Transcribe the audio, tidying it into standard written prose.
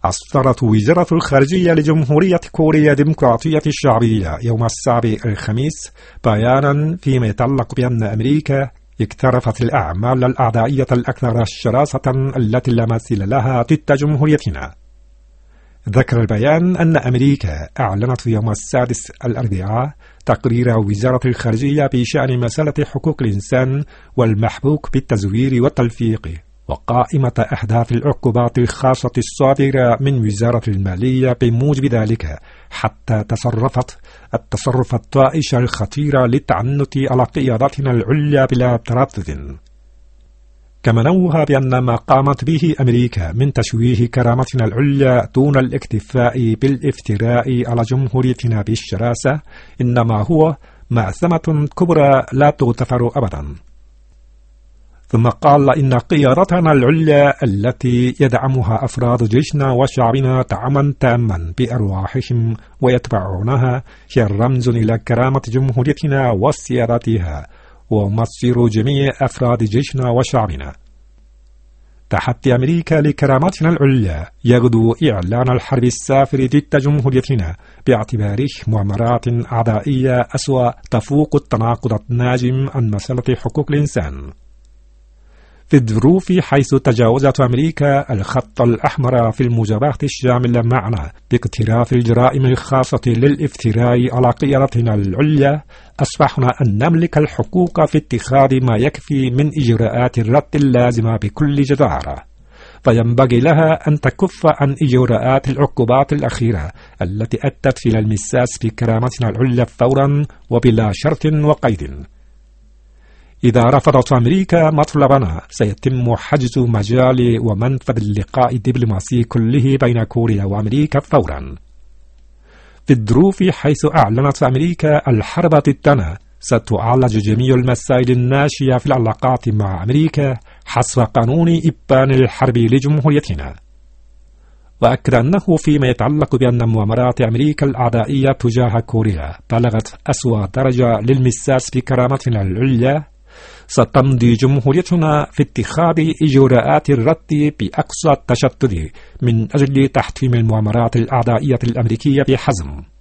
أصدرت وزارة الخارجية لجمهورية كوريا الديمقراطية الشعبية يوم السابع الخميس بيانا فيما يتعلق بأن أمريكا اقترفت الأعمال الأعدائية الأكثر شراسة التي لا مثيل لها ضد جمهوريتنا. ذكر البيان أن أمريكا أعلنت يوم السادس الأربعاء تقرير وزارة الخارجية بشأن مسألة حقوق الإنسان والمحبوك بالتزوير والتلفيق، وقائمة أهداف العقوبات الخاصة الصادرة من وزارة المالية بموجب ذلك، حتى تصرفت التصرف الطائش الخطير للتعنت على قيادتنا العليا بلا تردد. كما نوه بأن ما قامت به أمريكا من تشويه كرامتنا العليا دون الاكتفاء بالافتراء على جمهوريتنا بالشراسة إنما هو مأثمة كبرى لا تغتفر أبدا. ثم قال إن قيادتنا العليا التي يدعمها أفراد جيشنا وشعبنا دعما تاما بأرواحهم ويتبعونها هي رمز إلى كرامة جمهوريتنا وسيادتها ومصير جميع أفراد جيشنا وشعبنا. تحدي أمريكا لكرامتنا العليا يغدو إعلان الحرب السافر ضد جمهوريتنا باعتباره مؤامرات أعدائية أسوأ تفوق التناقض الناجم عن مسألة حقوق الإنسان. في الظروف حيث تجاوزت أمريكا الخط الأحمر في المجابهة الشاملة معنا باقتراف الجرائم الخاصة للافتراء على قيادتنا العليا، أصبحنا أن نملك الحقوق في اتخاذ ما يكفي من إجراءات الرد اللازمة بكل جدارة، فينبغي لها أن تكف عن إجراءات العقوبات الأخيرة التي أدت إلى المساس بكرامتنا العليا فورا وبلا شرط وقيد. إذا رفضت أمريكا مطلبنا سيتم حجز مجال ومنفذ اللقاء الدبلوماسي كله بين كوريا وأمريكا فورا. في الظروف حيث أعلنت أمريكا الحرب ضدنا ستعالج جميع المسائل الناشئة في العلاقات مع أمريكا حسب قانون إبان الحرب لجمهوريتنا. وأكد أنه فيما يتعلق بأن مؤامرات أمريكا الأعدائية تجاه كوريا بلغت أسوأ درجة للمساس بكرامتنا العليا، ستمضي جمهوريتنا في اتخاذ إجراءات الرد بأقصى التشدد من أجل تحطيم المؤامرات الأعدائية الأمريكية بحزم.